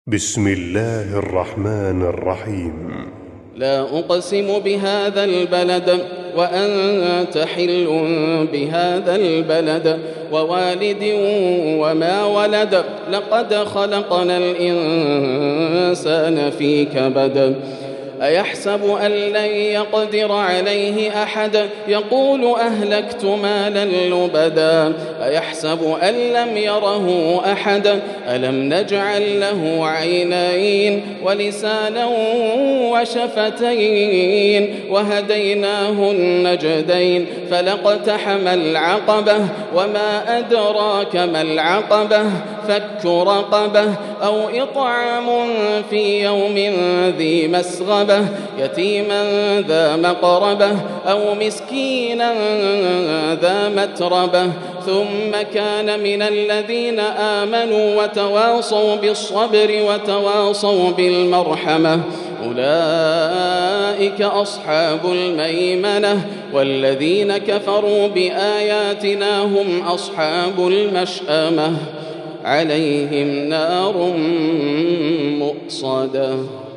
بسم الله الرحمن الرحيم. لا أقسم بهذا البلد وأنت حل بهذا البلد ووالد وما ولد لقد خلقنا الإنسان في كبد أيحسب أن لن يقدر عليه أحد يقول أهلكت مالا لبدا أيحسب أن لم يره أحد ألم نجعل له عينين ولسانا وشفتين وهديناه النجدين فلاقتحم العقبة وما أدراك ما العقبة فك رقبة أو إطعام في يوم ذي مسغبة يتيما ذا مقربة أو مسكينا ذا متربة ثم كان من الذين آمنوا وتواصوا بالصبر وتواصوا بالمرحمة أولئك أصحاب الميمنة والذين كفروا بآياتنا هم أصحاب المشأمة عليهم نار مؤصدة.